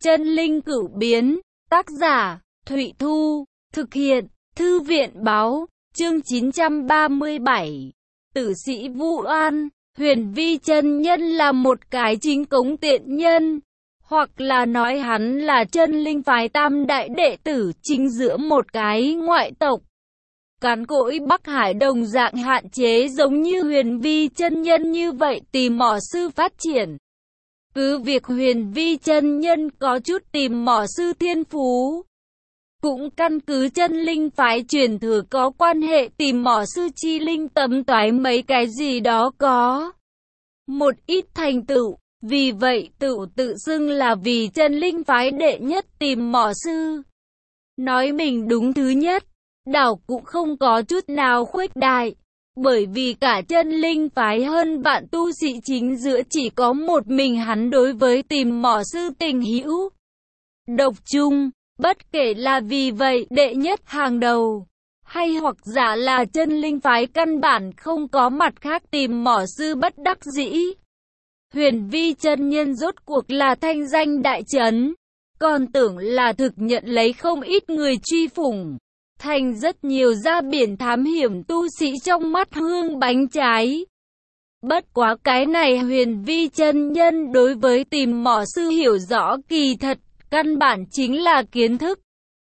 Chân linh cửu biến, tác giả, Thụy Thu, thực hiện, Thư viện báo, chương 937. Tử sĩ Vu Oan, Huyền Vi chân nhân là một cái chính cống tiện nhân, hoặc là nói hắn là chân linh phái tam đại đệ tử chính giữa một cái ngoại tộc. Cán cỗi Bắc Hải đồng dạng hạn chế giống như Huyền Vi chân nhân như vậy tìm mỏ sư phát triển. Cứ việc Huyền Vi chân nhân có chút tìm mỏ sư thiên phú, cũng căn cứ chân linh phái truyền thừa có quan hệ tìm mỏ sư chi linh tấm toái mấy cái gì đó có một ít thành tựu, vì vậy tự xưng là vì chân linh phái đệ nhất tìm mỏ sư. Nói mình đúng thứ nhất, đảo cũng không có chút nào khuếch đại, bởi vì cả chân linh phái hơn vạn tu sĩ chính giữa chỉ có một mình hắn đối với tìm mỏ sư tình hữu độc chung. Bất kể là vì vậy đệ nhất hàng đầu, hay hoặc giả là chân linh phái căn bản không có mặt khác tìm mỏ sư bất đắc dĩ. Huyền Vi chân nhân rốt cuộc là thanh danh đại chấn, còn tưởng là thực nhận lấy không ít người truy phủng, thành rất nhiều ra biển thám hiểm tu sĩ trong mắt hương bánh trái. Bất quá cái này Huyền Vi chân nhân đối với tìm mỏ sư hiểu rõ kỳ thật căn bản chính là kiến thức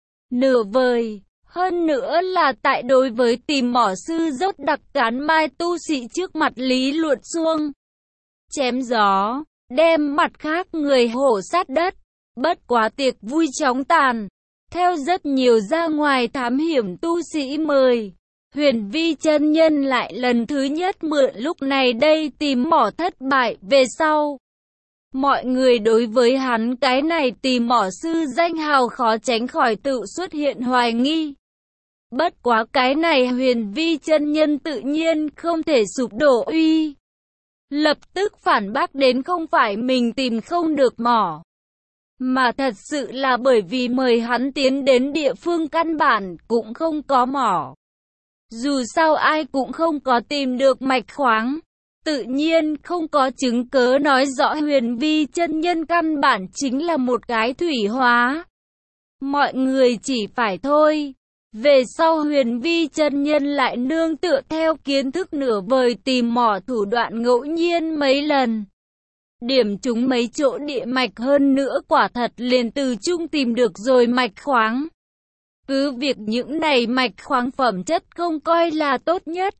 nửa vời, hơn nữa là tại đối với tìm mỏ sư dốc đặc cán mai tu sĩ trước mặt lý luận xuông chém gió, đem mặt khác người hổ sát đất. Bất quá tiệc vui chóng tàn, theo rất nhiều ra ngoài thám hiểm tu sĩ mời, Huyền Vi chân nhân lại lần thứ nhất mượn lúc này đây tìm mỏ thất bại về sau. Mọi người đối với hắn cái này tìm mỏ sư danh hào khó tránh khỏi tự xuất hiện hoài nghi. Bất quá cái này Huyền Vi chân nhân tự nhiên không thể sụp đổ uy. Lập tức phản bác đến không phải mình tìm không được mỏ, mà thật sự là bởi vì mời hắn tiến đến địa phương căn bản cũng không có mỏ. Dù sao ai cũng không có tìm được mạch khoáng, tự nhiên không có chứng cớ nói rõ Huyền Vi chân nhân căn bản chính là một cái thủy hóa. Mọi người chỉ phải thôi. Về sau Huyền Vi chân nhân lại nương tựa theo kiến thức nửa vời tìm mỏ thủ đoạn ngẫu nhiên mấy lần, điểm trúng mấy chỗ địa mạch, hơn nữa quả thật liền từ chung tìm được rồi mạch khoáng. Cứ việc những này mạch khoáng phẩm chất không coi là tốt nhất,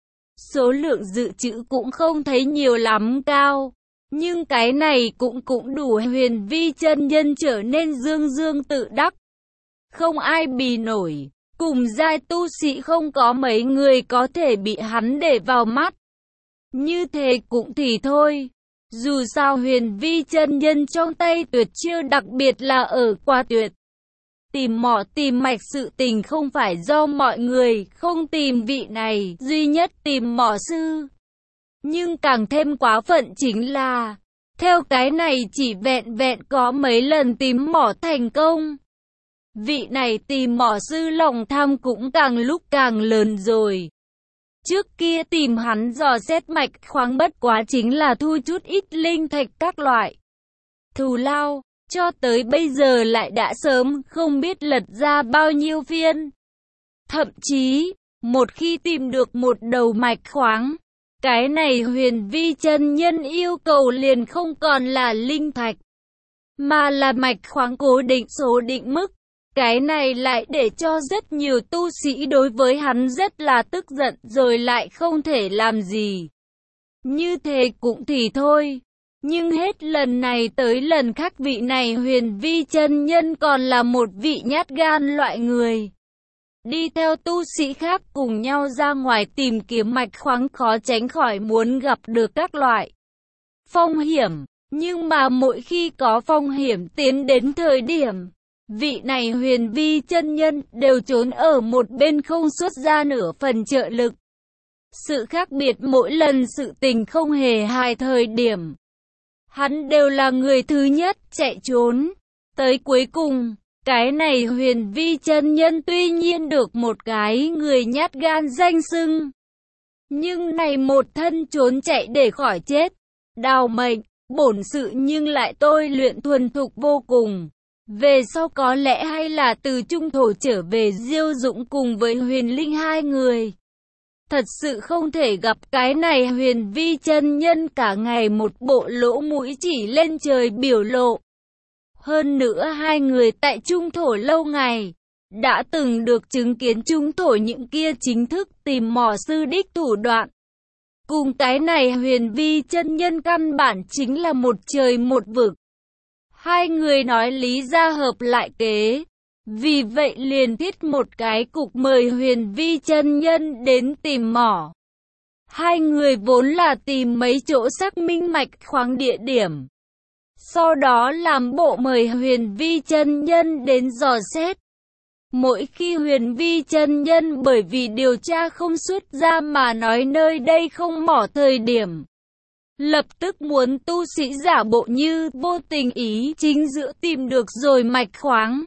số lượng dự trữ cũng không thấy nhiều lắm cao, nhưng cái này cũng đủ Huyền Vi chân nhân trở nên dương dương tự đắc. Không ai bì nổi, cùng giai tu sĩ không có mấy người có thể bị hắn để vào mắt. Như thế cũng thì thôi, dù sao Huyền Vi chân nhân trong tay tuyệt chiêu, đặc biệt là ở qua tuyệt tìm mỏ tìm mạch sự tình không phải do mọi người không tìm vị này duy nhất tìm mỏ sư. Nhưng càng thêm quá phận chính là, theo cái này chỉ vẹn có mấy lần tìm mỏ thành công, vị này tìm mỏ sư lòng tham cũng càng lúc càng lớn rồi. Trước kia tìm hắn dò xét mạch khoáng bất quá chính là thu chút ít linh thạch các loại thù lao, cho tới bây giờ lại đã sớm không biết lật ra bao nhiêu phiên. Thậm chí, một khi tìm được một đầu mạch khoáng, cái này Huyền Vi chân nhân yêu cầu liền không còn là linh thạch, mà là mạch khoáng cố định số định mức. Cái này lại để cho rất nhiều tu sĩ đối với hắn rất là tức giận rồi lại không thể làm gì. Như thế cũng thì thôi. Nhưng hết lần này tới lần khác vị này Huyền Vi chân nhân còn là một vị nhát gan loại người. Đi theo tu sĩ khác cùng nhau ra ngoài tìm kiếm mạch khoáng, khó tránh khỏi muốn gặp được các loại phong hiểm. Nhưng mà mỗi khi có phong hiểm tiến đến thời điểm, vị này Huyền Vi chân nhân đều trốn ở một bên không xuất ra nửa phần trợ lực. Sự khác biệt mỗi lần sự tình không hề hài thời điểm, hắn đều là người thứ nhất chạy trốn. Tới cuối cùng, cái này Huyền Vi chân nhân tuy nhiên được một cái người nhát gan danh xưng, nhưng này một thân trốn chạy để khỏi chết, đào mệnh, bổn sự nhưng lại tôi luyện thuần thục vô cùng. Về sau có lẽ hay là từ trung thổ trở về Diêu Dũng cùng với Huyền Linh hai người. Thật sự không thể gặp cái này Huyền Vi chân nhân cả ngày một bộ lỗ mũi chỉ lên trời biểu lộ. Hơn nữa hai người tại trung thổ lâu ngày, đã từng được chứng kiến trung thổ những kia chính thức tìm mỏ sư đích thủ đoạn. Cùng cái này Huyền Vi chân nhân căn bản chính là một trời một vực. Hai người nói lý ra hợp lại kế. Vì vậy liền thiết một cái cục mời Huyền Vi chân nhân đến tìm mỏ. Hai người vốn là tìm mấy chỗ xác minh mạch khoáng địa điểm. Sau đó làm bộ mời Huyền Vi chân nhân đến dò xét. Mỗi khi Huyền Vi chân nhân bởi vì điều tra không xuất ra mà nói nơi đây không mỏ thời điểm, lập tức muốn tu sĩ giả bộ như vô tình ý chính giữa tìm được rồi mạch khoáng.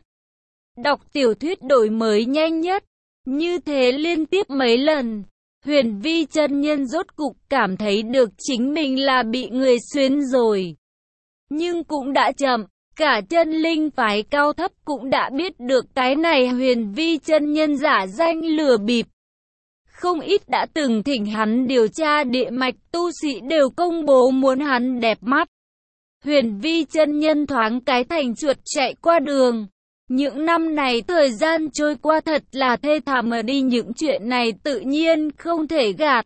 Đọc tiểu thuyết đổi mới nhanh nhất. Như thế liên tiếp mấy lần, Huyền Vi chân nhân rốt cục cảm thấy được chính mình là bị người xuyến rồi. Nhưng cũng đã chậm, cả chân linh phái cao thấp cũng đã biết được cái này Huyền Vi chân nhân giả danh lừa bịp. Không ít đã từng thỉnh hắn điều tra địa mạch tu sĩ đều công bố muốn hắn đẹp mắt. Huyền Vi chân nhân thoáng cái thành chuột chạy qua đường. Những năm này thời gian trôi qua thật là thê thảm mà đi, những chuyện này tự nhiên không thể gạt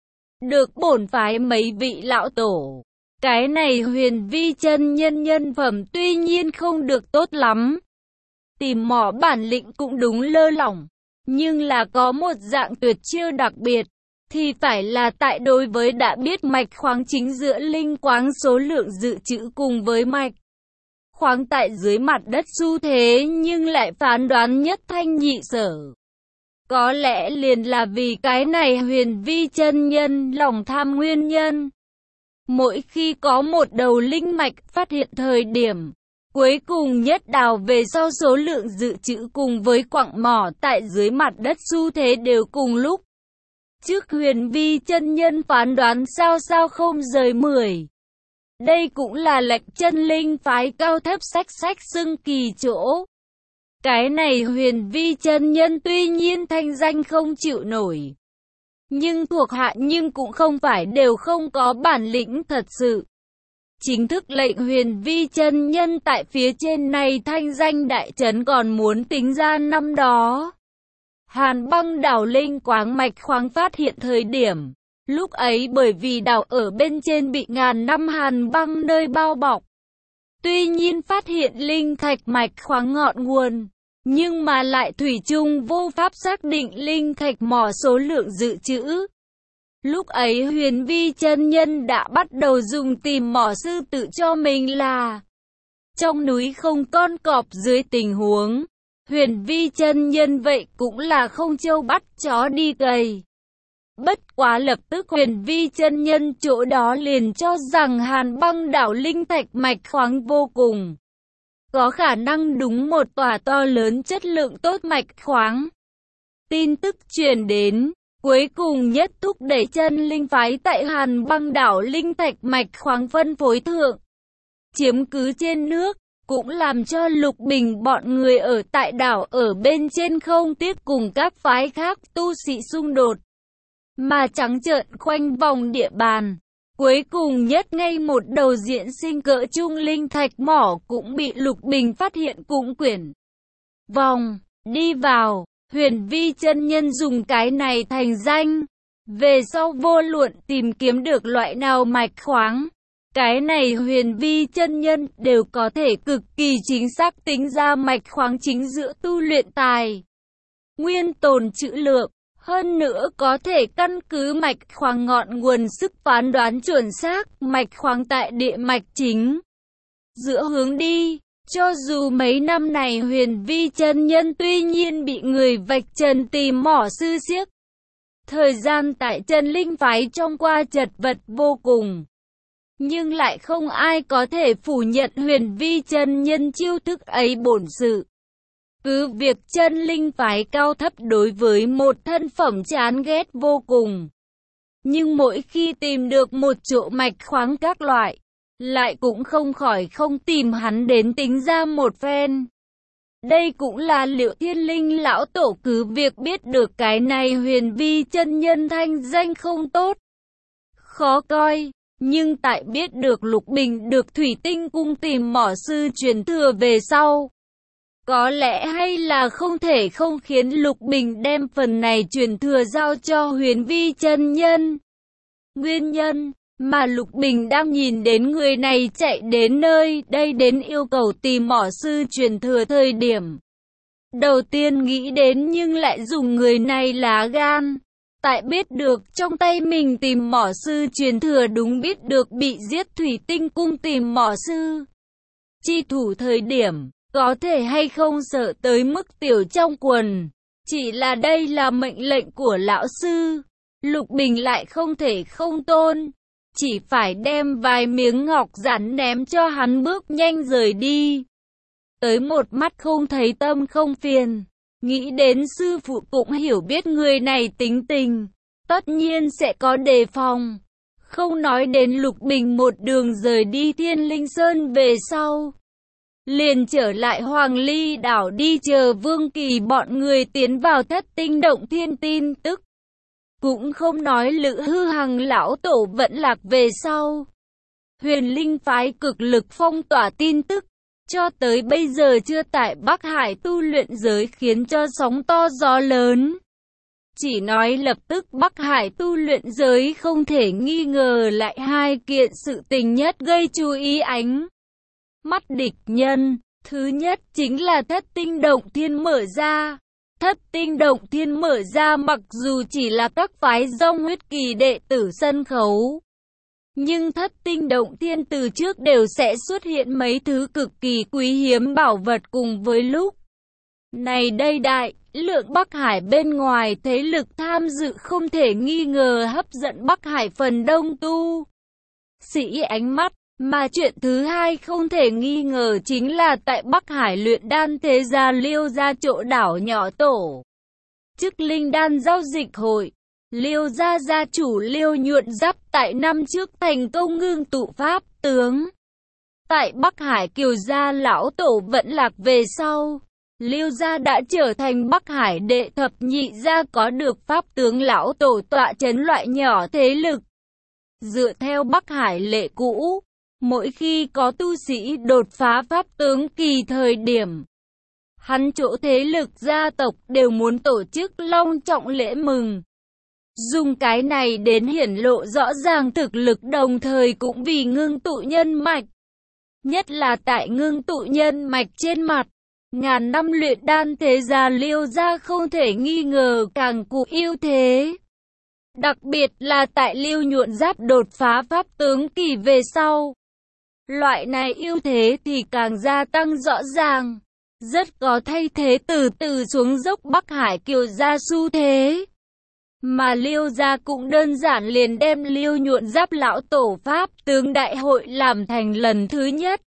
được bổn phái mấy vị lão tổ. Cái này Huyền Vi chân nhân nhân phẩm tuy nhiên không được tốt lắm. Tìm mỏ bản lĩnh cũng đúng lơ lỏng. Nhưng là có một dạng tuyệt chiêu đặc biệt. Thì phải là tại đối với đã biết mạch khoáng chính giữa linh quáng số lượng dự trữ cùng với mạch khoáng tại dưới mặt đất xu thế nhưng lại phán đoán nhất thanh nhị sở. Có lẽ liền là vì cái này Huyền Vi chân nhân lòng tham nguyên nhân. Mỗi khi có một đầu linh mạch phát hiện thời điểm cuối cùng nhất đào về sau số lượng dự trữ cùng với quặng mỏ tại dưới mặt đất xu thế đều cùng lúc. Trước Huyền Vi chân nhân phán đoán sao không rời 10. Đây cũng là lệnh chân linh phái cao thấp sách xưng kỳ chỗ. Cái này Huyền Vi chân nhân tuy nhiên thanh danh không chịu nổi. Nhưng thuộc hạ nhưng cũng không phải đều không có bản lĩnh thật sự. Chính thức lệnh Huyền Vi chân nhân tại phía trên này thanh danh đại trấn còn muốn tính ra năm đó. Hàn Băng đảo linh quáng mạch khoáng phát hiện thời điểm. Lúc ấy bởi vì đảo ở bên trên bị ngàn năm hàn băng nơi bao bọc. Tuy nhiên phát hiện linh thạch mạch khoáng ngọn nguồn. Nhưng mà lại thủy chung vô pháp xác định linh thạch mỏ số lượng dự trữ. Lúc ấy Huyền Vi chân nhân đã bắt đầu dùng tìm mỏ sư tự cho mình là trong núi không con cọp dưới tình huống. Huyền Vi chân nhân vậy cũng là không trâu bắt chó đi cày. Bất quá lập tức Huyền Vi chân nhân chỗ đó liền cho rằng Hàn Băng đảo linh thạch mạch khoáng vô cùng có khả năng đúng một tòa to lớn chất lượng tốt mạch khoáng. Tin tức truyền đến, cuối cùng nhất thúc đẩy chân linh phái tại Hàn Băng đảo linh thạch mạch khoáng phân phối thượng, chiếm cứ trên nước, cũng làm cho Lục Bình bọn người ở tại đảo ở bên trên không tiếc cùng các phái khác tu sĩ xung đột, mà trắng trợn khoanh vòng địa bàn. Cuối cùng nhất ngay một đầu diện sinh cỡ trung linh thạch mỏ cũng bị Lục Bình phát hiện cũng quyển vòng đi vào. Huyền Vi chân nhân dùng cái này thành danh. Về sau vô luận tìm kiếm được loại nào mạch khoáng, cái này Huyền Vi chân nhân đều có thể cực kỳ chính xác tính ra mạch khoáng chính giữa tu luyện tài nguyên tồn trữ lượng. Hơn nữa có thể căn cứ mạch khoáng ngọn nguồn sức phán đoán chuẩn xác mạch khoáng tại địa mạch chính giữa hướng đi. Cho dù mấy năm này Huyền Vi chân nhân tuy nhiên bị người vạch trần tìm mỏ sư siếc, thời gian tại chân linh phái trong qua chật vật vô cùng, nhưng lại không ai có thể phủ nhận Huyền Vi chân nhân chiêu thức ấy bổn sự. Cứ việc chân linh phái cao thấp đối với một thân phẩm chán ghét vô cùng, nhưng mỗi khi tìm được một chỗ mạch khoáng các loại, lại cũng không khỏi không tìm hắn đến tính ra một phen. Đây cũng là Liệu Thiên Linh lão tổ cứ việc biết được cái này Huyền Vi chân nhân thanh danh không tốt, khó coi, nhưng tại biết được Lục Bình được Thủy Tinh cung tìm mỏ sư truyền thừa về sau, có lẽ hay là không thể không khiến Lục Bình đem phần này truyền thừa giao cho Huyền Vi chân nhân. Nguyên nhân mà Lục Bình đang nhìn đến người này chạy đến nơi đây đến yêu cầu tìm mỏ sư truyền thừa thời điểm đầu tiên nghĩ đến, nhưng lại dùng người này lá gan. Tại biết được trong tay mình tìm mỏ sư truyền thừa, đúng biết được bị giết Thủy Tinh cung tìm mỏ sư chi thủ thời điểm, có thể hay không sợ tới mức tiểu trong quần. Chỉ là đây là mệnh lệnh của lão sư, Lục Bình lại không thể không tôn, chỉ phải đem vài miếng ngọc rắn ném cho hắn bước nhanh rời đi. Tới một mắt không thấy tâm không phiền, nghĩ đến sư phụ cũng hiểu biết người này tính tình, tất nhiên sẽ có đề phòng. Không nói đến Lục Bình một đường rời đi Thiên Linh Sơn về sau, liền trở lại Hoàng Ly đảo đi chờ Vương Kỳ bọn người tiến vào Thất Tinh Động Thiên tin tức. Cũng không nói Lữ Hư Hằng lão tổ vẫn lạc về sau, Huyền Linh phái cực lực phong tỏa tin tức, cho tới bây giờ chưa tại Bắc Hải tu luyện giới khiến cho sóng to gió lớn. Chỉ nói lập tức Bắc Hải tu luyện giới không thể nghi ngờ lại hai kiện sự tình nhất gây chú ý ánh mắt địch nhân. Thứ nhất chính là Thất Tinh Động Thiên mở ra. Thất Tinh Động Thiên mở ra mặc dù chỉ là các phái dòng huyết kỳ đệ tử sân khấu, nhưng Thất Tinh Động Thiên từ trước đều sẽ xuất hiện mấy thứ cực kỳ quý hiếm bảo vật, cùng với lúc này đây đại lượng Bắc Hải bên ngoài thế lực tham dự không thể nghi ngờ hấp dẫn Bắc Hải phần đông tu sĩ ánh mắt. Mà chuyện thứ hai không thể nghi ngờ chính là tại Bắc Hải luyện đan thế gia Liêu gia chỗ đảo nhỏ tổ chức linh đan giao dịch hội. Liêu gia gia chủ Liêu Nhuận Giáp tại năm trước thành công ngưng tụ pháp tướng. Tại Bắc Hải Kiều gia lão tổ vẫn lạc về sau, Liêu gia đã trở thành Bắc Hải đệ thập nhị gia có được pháp tướng lão tổ tọa trấn loại nhỏ thế lực. Dựa theo Bắc Hải lệ cũ, mỗi khi có tu sĩ đột phá pháp tướng kỳ thời điểm, hắn chỗ thế lực gia tộc đều muốn tổ chức long trọng lễ mừng. Dùng cái này đến hiển lộ rõ ràng thực lực, đồng thời cũng vì ngưng tụ nhân mạch. Nhất là tại ngưng tụ nhân mạch trên mặt, ngàn năm luyện đan thế gia Liêu gia không thể nghi ngờ càng cụ ưu thế. Đặc biệt là tại Liêu Nhuận Giáp đột phá pháp tướng kỳ về sau, loại này ưu thế thì càng gia tăng rõ ràng, rất có thay thế từ từ xuống dốc Bắc Hải Kiều gia xu thế. Mà Liêu gia cũng đơn giản liền đem Liêu Nhuận Giáp lão tổ pháp tướng đại hội làm thành lần thứ nhất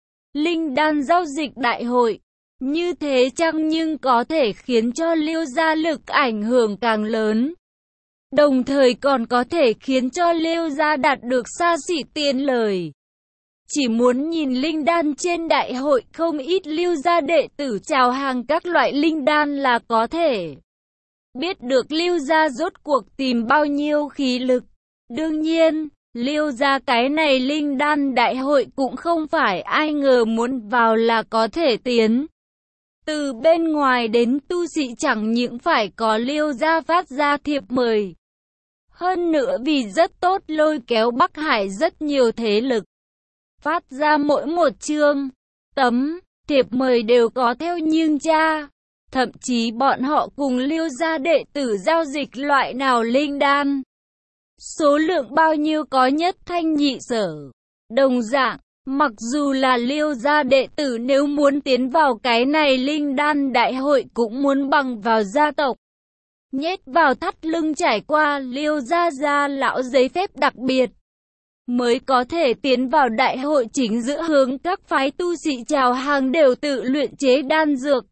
linh đan giao dịch đại hội. Như thế chăng nhưng có thể khiến cho Liêu gia lực ảnh hưởng càng lớn, đồng thời còn có thể khiến cho Liêu gia đạt được xa xỉ tiền lời. Chỉ muốn nhìn linh đan trên đại hội, không ít Liêu gia đệ tử chào hàng các loại linh đan là có thể biết được Liêu gia rốt cuộc tìm bao nhiêu khí lực. Đương nhiên, Liêu gia cái này linh đan đại hội cũng không phải ai ngờ muốn vào là có thể tiến. Từ bên ngoài đến tu sĩ chẳng những phải có Liêu gia phát ra thiệp mời, hơn nữa vì rất tốt lôi kéo Bắc Hải rất nhiều thế lực. Phát ra mỗi một chương, tấm, thiệp mời đều có theo nhưng tra. Thậm chí bọn họ cùng Liêu gia đệ tử giao dịch loại nào linh đan, số lượng bao nhiêu có nhất thanh nhị sở. Đồng dạng, mặc dù là Liêu gia đệ tử nếu muốn tiến vào cái này linh đan đại hội cũng muốn bằng vào gia tộc, nhét vào thắt lưng trải qua Liêu gia lão giấy phép đặc biệt, mới có thể tiến vào đại hội chính giữa. Hướng các phái tu sĩ chào hàng đều tự luyện chế đan dược.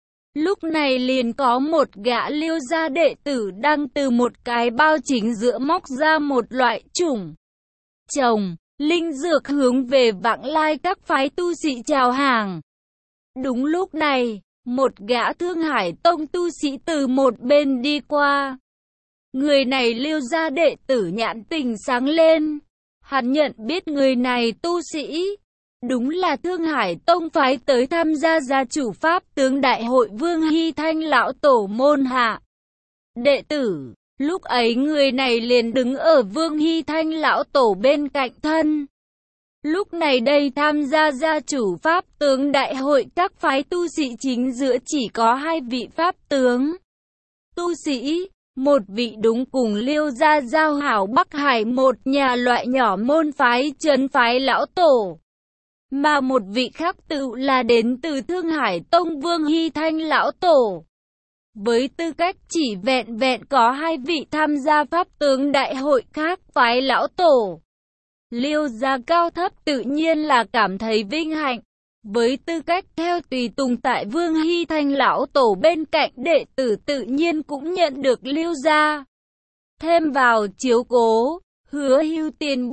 Lúc này liền có một gã Liêu gia đệ tử đang từ một cái bao chính giữa móc ra một loại chủng trồng linh dược hướng về vãng lai các phái tu sĩ chào hàng. Đúng lúc này, Một gã Thương Hải Tông tu sĩ từ một bên đi qua. Người này Liêu gia đệ tử nhãn tình sáng lên. Hắn nhận biết người này tu sĩ. Đúng là Thương Hải Tông phái tới tham gia gia chủ pháp tướng đại hội Vương Hy Thanh lão tổ môn hạ đệ tử. Lúc ấy người này liền đứng ở Vương Hy Thanh lão tổ bên cạnh thân. Lúc này đây tham gia gia chủ pháp tướng đại hội các phái tu sĩ chính giữa chỉ có 2 vị pháp tướng tu sĩ, một vị đúng cùng Liêu gia giao hảo Bắc Hải một nhà loại nhỏ môn phái trấn phái lão tổ, mà một vị khác tự là đến từ Thương Hải Tông Vương Hy Thanh lão tổ. Với tư cách chỉ vẹn vẹn có 2 vị tham gia pháp tướng đại hội khác phái lão tổ, Liêu gia cao thấp tự nhiên là cảm thấy vinh hạnh. Với tư cách theo tùy tùng tại Vương Hy Thanh lão tổ bên cạnh đệ tử tự nhiên cũng nhận được Liêu gia thêm vào chiếu cố. Hứa Hưu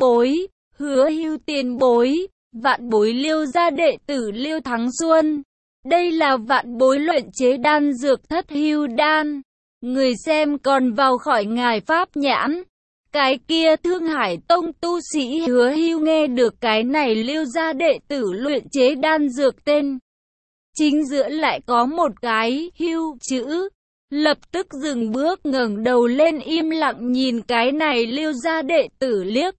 tiền bối, vạn bối Liêu gia đệ tử Liêu Thắng Xuân. Đây là vạn bối luyện chế đan dược Thất Hưu đan. Người xem còn vào khỏi ngài pháp nhãn. Cái kia Thương Hải Tông tu sĩ Hứa Hưu nghe được cái này Liêu gia đệ tử luyện chế đan dược tên. Chính giữa lại có một cái Hưu chữ. Lập tức dừng bước ngẩng đầu lên im lặng nhìn cái này Liêu gia đệ tử liếc.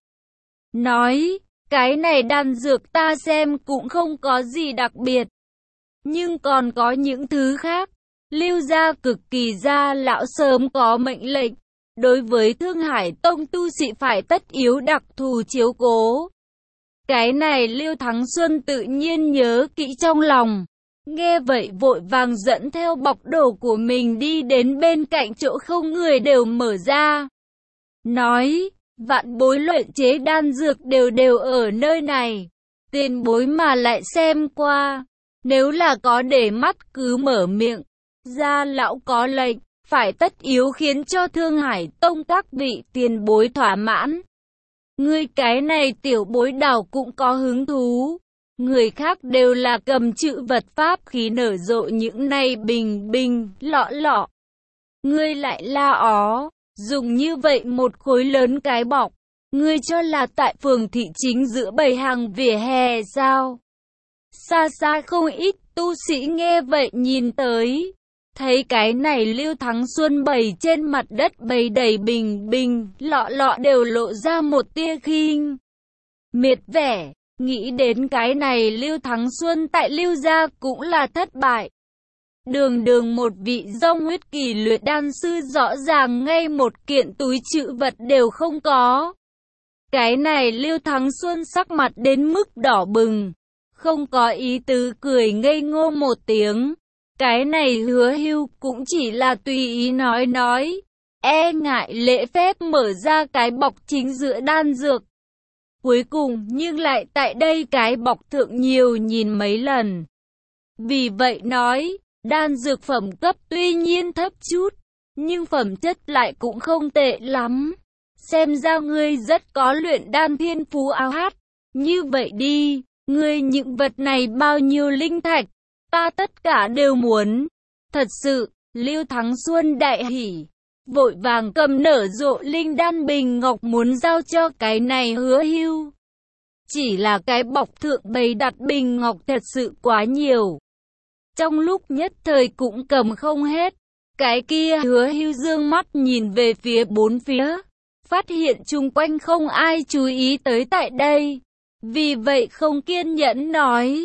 Nói, cái này đan dược ta xem cũng không có gì đặc biệt. Nhưng còn có những thứ khác. Liêu gia cực kỳ gia lão sớm có mệnh lệnh. Đối với Thương Hải Tông tu sĩ phải tất yếu đặc thù chiếu cố. Cái này Liêu Thắng Xuân tự nhiên nhớ kỹ trong lòng. Nghe vậy vội vàng dẫn theo bọc đồ của mình đi đến bên cạnh chỗ không người đều mở ra. Nói, vạn bối luyện chế đan dược đều ở nơi này. Tiền bối mà lại xem qua. Nếu là có để mắt cứ mở miệng. Gia lão có lệnh. Phải tất yếu khiến cho Thương Hải Tông các vị tiền bối thỏa mãn. Ngươi cái này tiểu bối đảo cũng có hứng thú. Người khác đều là cầm chữ vật pháp khí nở rộ những này bình lọ. Ngươi lại la ó, dùng như vậy một khối lớn cái bọc. Ngươi cho là tại phường thị chính giữa bầy hàng vỉa hè sao? Xa xa không ít tu sĩ nghe vậy nhìn tới. Thấy cái này Liêu Thắng Xuân bày trên mặt đất bày đầy bình lọ đều lộ ra một tia khinh miệt vẻ. Nghĩ đến cái này Liêu Thắng Xuân tại Liêu gia cũng là thất bại. Đường một vị dông huyết kỳ luyện đan sư rõ ràng ngay một kiện túi trữ vật đều không có. Cái này Liêu Thắng Xuân sắc mặt đến mức đỏ bừng. Không có ý tứ cười ngây ngô một tiếng. Cái này Hứa Hưu cũng chỉ là tùy ý nói, e ngại lễ phép mở ra cái bọc chính giữa đan dược. Cuối cùng nhưng lại tại đây cái bọc thượng nhiều nhìn mấy lần. Vì vậy nói, đan dược phẩm cấp tuy nhiên thấp chút, nhưng phẩm chất lại cũng không tệ lắm. Xem ra ngươi rất có luyện đan thiên phú áo hát. Như vậy đi, ngươi những vật này bao nhiêu linh thạch? Ta tất cả đều muốn. Thật sự, Liêu Thắng Xuân đại hỉ. Vội vàng cầm nở rộ linh đan bình ngọc muốn giao cho cái này Hứa Hưu. Chỉ là cái bọc thượng bày đặt bình ngọc thật sự quá nhiều. Trong lúc nhất thời cũng cầm không hết. Cái kia Hứa Hưu dương mắt nhìn về phía bốn phía. Phát hiện chung quanh không ai chú ý tới tại đây. Vì vậy không kiên nhẫn nói.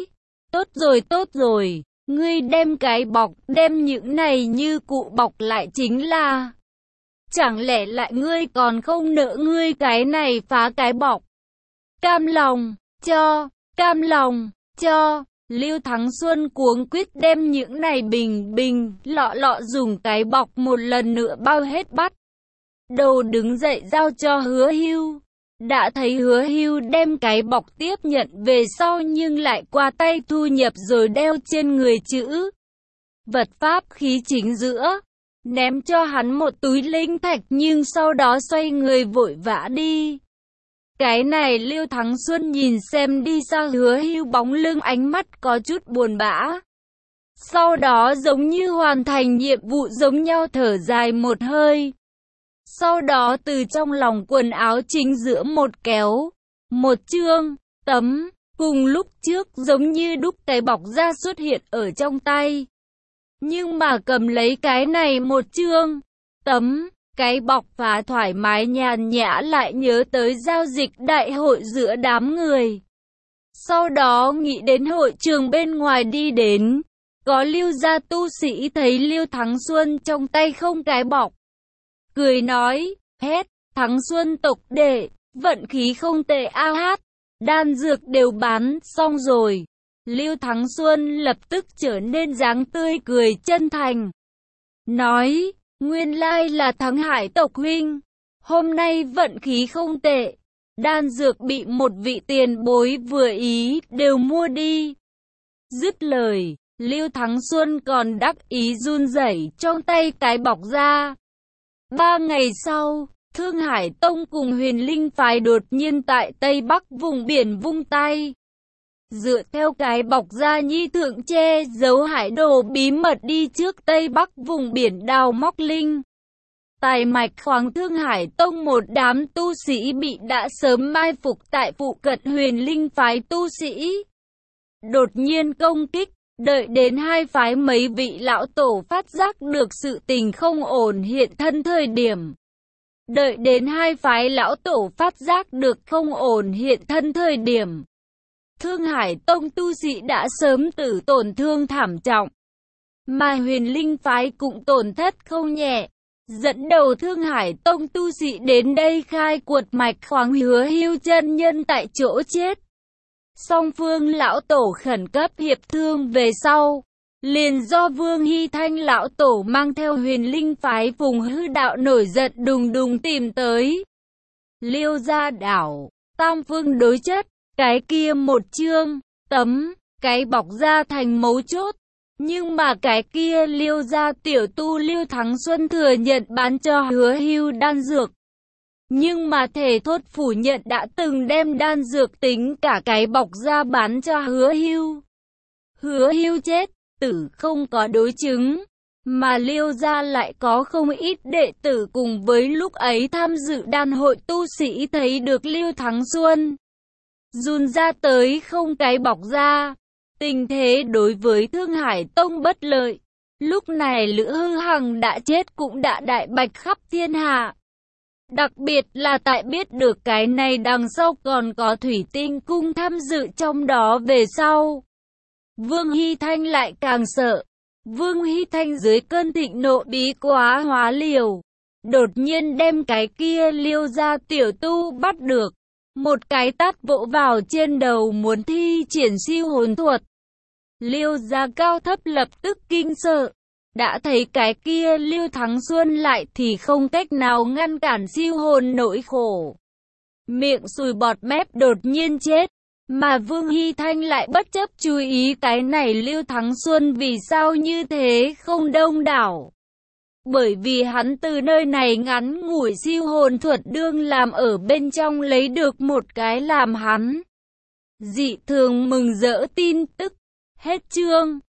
Tốt rồi, ngươi đem cái bọc, đem những này như cụ bọc lại chính là. Chẳng lẽ lại ngươi còn không nỡ ngươi cái này phá cái bọc. Cam lòng, cho. Liêu Thắng Xuân cuống quýt đem những này bình lọ dùng cái bọc một lần nữa bao hết bắt. Đầu đứng dậy giao cho Hứa Hưu. Đã thấy Hứa Hưu đem cái bọc tiếp nhận về sau nhưng lại qua tay thu nhập rồi đeo trên người chữ vật pháp khí chính giữa. Ném cho hắn một túi linh thạch nhưng sau đó xoay người vội vã đi. Cái này Liêu Thắng Xuân nhìn xem đi xa Hứa Hưu bóng lưng ánh mắt có chút buồn bã. Sau đó giống như hoàn thành nhiệm vụ giống nhau thở dài một hơi. Sau đó từ trong lòng quần áo chính giữa một kéo, một chương, tấm, cùng lúc trước giống như đúc cái bọc da xuất hiện ở trong tay. Nhưng mà cầm lấy cái này một chương, tấm, cái bọc phá thoải mái nhàn nhã lại nhớ tới giao dịch đại hội giữa đám người. Sau đó nghĩ đến hội trường bên ngoài đi đến, có Lưu gia tu sĩ thấy Lưu Thắng Xuân trong tay không cái bọc. Cười nói, hét, Thắng Xuân tộc đệ, vận khí không tệ a hát, đan dược đều bán xong rồi. Lưu Thắng Xuân lập tức trở nên dáng tươi cười chân thành. Nói, nguyên lai là Thắng Hải tộc huynh, hôm nay vận khí không tệ. Đan dược bị một vị tiền bối vừa ý đều mua đi. Dứt lời, Lưu Thắng Xuân còn đắc ý run rẩy trong tay cái bọc ra. 3 ngày sau, Thương Hải Tông cùng Huyền Linh phái đột nhiên tại Tây Bắc vùng biển vung tay. Dựa theo cái bọc da nhi thượng che giấu hải đồ bí mật đi trước Tây Bắc vùng biển đào móc linh. Tài mạch khoáng Thương Hải Tông một đám tu sĩ bị đã sớm mai phục tại phụ cận Huyền Linh phái tu sĩ. Đột nhiên công kích, đợi đến hai phái mấy vị lão tổ phát giác được sự tình không ổn hiện thân thời điểm. Đợi đến hai phái lão tổ phát giác được không ổn hiện thân thời điểm. Thương Hải Tông tu sĩ đã sớm tử tổn thương thảm trọng. Mà Huyền Linh phái cũng tổn thất không nhẹ. Dẫn đầu Thương Hải Tông tu sĩ đến đây khai quật mạch khoáng Hứa Hưu chân nhân tại chỗ chết. Song phương lão tổ khẩn cấp hiệp thương về sau. Liền do Vương Hy Thanh lão tổ mang theo Huyền Linh phái vùng hư đạo nổi giận đùng đùng tìm tới. Liêu gia đảo, tam phương đối chất, cái kia một chương, tấm, cái bọc ra thành mấu chốt. Nhưng mà cái kia Liêu gia tiểu tu Liêu Thắng Xuân thừa nhận bán cho Hứa Hưu đan dược. Nhưng mà thể thốt phủ nhận đã từng đem đan dược tính cả cái bọc ra bán cho Hứa Hưu. Hứa Hưu chết, tử không có đối chứng, mà Liêu gia lại có không ít đệ tử cùng với lúc ấy tham dự đan hội tu sĩ thấy được Liêu Thắng Xuân run ra tới không cái bọc ra. Tình thế đối với Thương Hải Tông bất lợi. Lúc này Lữ Hư Hằng đã chết cũng đã đại bạch khắp thiên hạ. Đặc biệt là tại biết được cái này đằng sau còn có Thủy Tinh Cung tham dự trong đó về sau. Vương Hy Thanh lại càng sợ. Vương Hy Thanh dưới cơn thịnh nộ bí quá hóa liều. Đột nhiên đem cái kia Liêu gia tiểu tu bắt được. Một cái tát vỗ vào trên đầu muốn thi triển siêu hồn thuật. Liêu gia cao thấp lập tức kinh sợ. Đã thấy cái kia Liêu Thắng Xuân lại thì không cách nào ngăn cản siêu hồn nỗi khổ. Miệng sùi bọt mép đột nhiên chết. Mà Vương Hy Thanh lại bất chấp chú ý cái này Liêu Thắng Xuân vì sao như thế không đông đảo. Bởi vì hắn từ nơi này ngắn ngủi siêu hồn thuật đương làm ở bên trong lấy được một cái làm hắn dị thường mừng rỡ tin tức. Hết chương.